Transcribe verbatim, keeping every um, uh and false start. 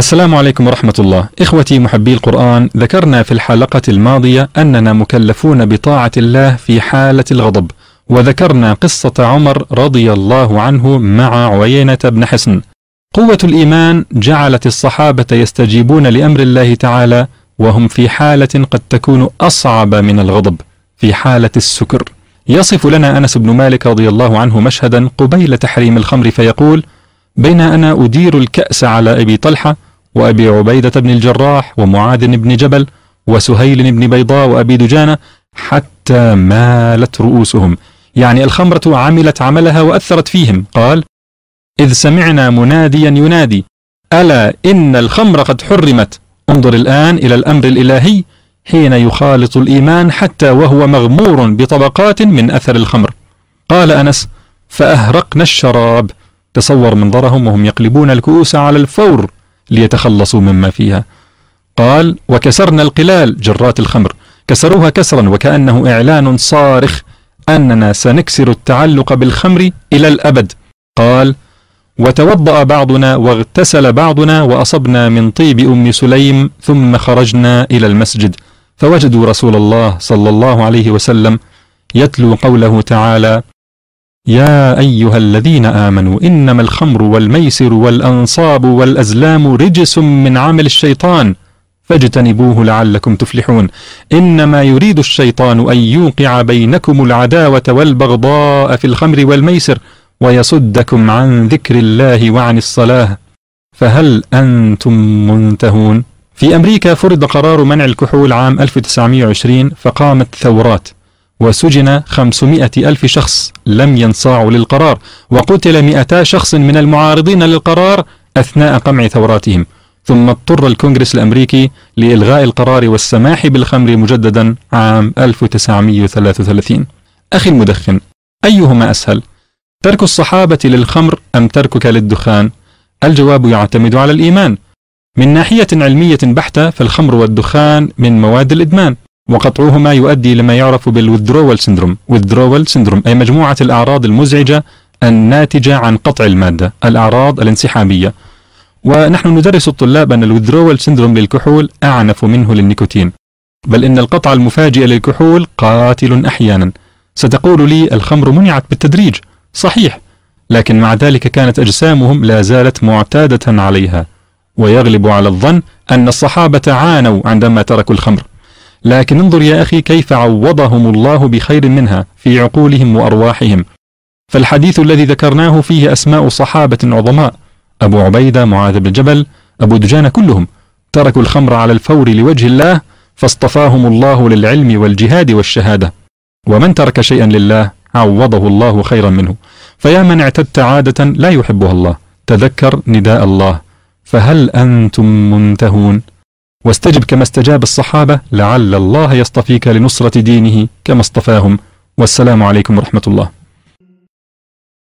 السلام عليكم ورحمة الله. إخوتي محبي القرآن، ذكرنا في الحلقة الماضية أننا مكلفون بطاعة الله في حالة الغضب، وذكرنا قصة عمر رضي الله عنه مع عيينة بن حصن. قوة الإيمان جعلت الصحابة يستجيبون لأمر الله تعالى وهم في حالة قد تكون أصعب من الغضب، في حالة السكر. يصف لنا أنس بن مالك رضي الله عنه مشهدا قبيل تحريم الخمر فيقول: بين أنا أدير الكأس على أبي طلحة وأبي عبيدة بن الجراح ومعاذ بن جبل وسهيل بن بيضاء وأبي دجانة حتى مالت رؤوسهم، يعني الخمرة عملت عملها وأثرت فيهم. قال: إذ سمعنا مناديا ينادي ألا إن الخمر قد حرمت. انظر الآن إلى الأمر الإلهي حين يخالط الإيمان حتى وهو مغمور بطبقات من أثر الخمر. قال أنس: فأهرقنا الشراب. تصور منظرهم وهم يقلبون الكؤوس على الفور ليتخلصوا مما فيها. قال: وكسرنا القلال، جرات الخمر، كسروها كسرا وكأنه إعلان صارخ أننا سنكسر التعلق بالخمر إلى الأبد. قال: وتوضأ بعضنا واغتسل بعضنا وأصبنا من طيب أم سليم ثم خرجنا إلى المسجد فوجدوا رسول الله صلى الله عليه وسلم يتلو قوله تعالى: يا أيها الذين آمنوا إنما الخمر والميسر والأنصاب والأزلام رجس من عمل الشيطان فاجتنبوه لعلكم تفلحون. إنما يريد الشيطان أن يوقع بينكم العداوة والبغضاء في الخمر والميسر ويصدكم عن ذكر الله وعن الصلاة فهل أنتم منتهون؟ في أمريكا فرض قرار منع الكحول عام ألف وتسعمائة وعشرين فقامت ثورات وسجن خمسمائة ألف شخص لم ينصاعوا للقرار، وقتل مئتا شخص من المعارضين للقرار أثناء قمع ثوراتهم. ثم اضطر الكونغرس الأمريكي لإلغاء القرار والسماح بالخمر مجددا عام ألف وتسعمائة وثلاثة وثلاثين. أخي المدخن، أيهما أسهل؟ ترك الصحابة للخمر أم تركك للدخان؟ الجواب يعتمد على الإيمان. من ناحية علمية بحتة فالخمر والدخان من مواد الإدمان، وقطعهما يؤدي لما يعرف بالwithdrawal syndrome. withdrawal syndrome أي مجموعة الأعراض المزعجة الناتجة عن قطع المادة، الأعراض الانسحابية. ونحن ندرس الطلاب أن الwithdrawal syndrome للكحول أعنف منه للنيكوتين، بل إن القطع المفاجئ للكحول قاتل أحيانا. ستقول لي الخمر منعت بالتدريج، صحيح، لكن مع ذلك كانت أجسامهم لا زالت معتادة عليها، ويغلب على الظن أن الصحابة عانوا عندما تركوا الخمر. لكن انظر يا أخي كيف عوضهم الله بخير منها في عقولهم وأرواحهم. فالحديث الذي ذكرناه فيه أسماء صحابة عظماء: أبو عبيدة، معاذ بن جبل، أبو دجانة، كلهم تركوا الخمر على الفور لوجه الله فاصطفاهم الله للعلم والجهاد والشهادة. ومن ترك شيئا لله عوضه الله خيرا منه. فيا من اعتدت عادة لا يحبها الله، تذكر نداء الله: فهل أنتم منتهون؟ واستجب كما استجاب الصحابة لعل الله يصطفيك لنصرة دينه كما اصطفاهم. والسلام عليكم ورحمة الله.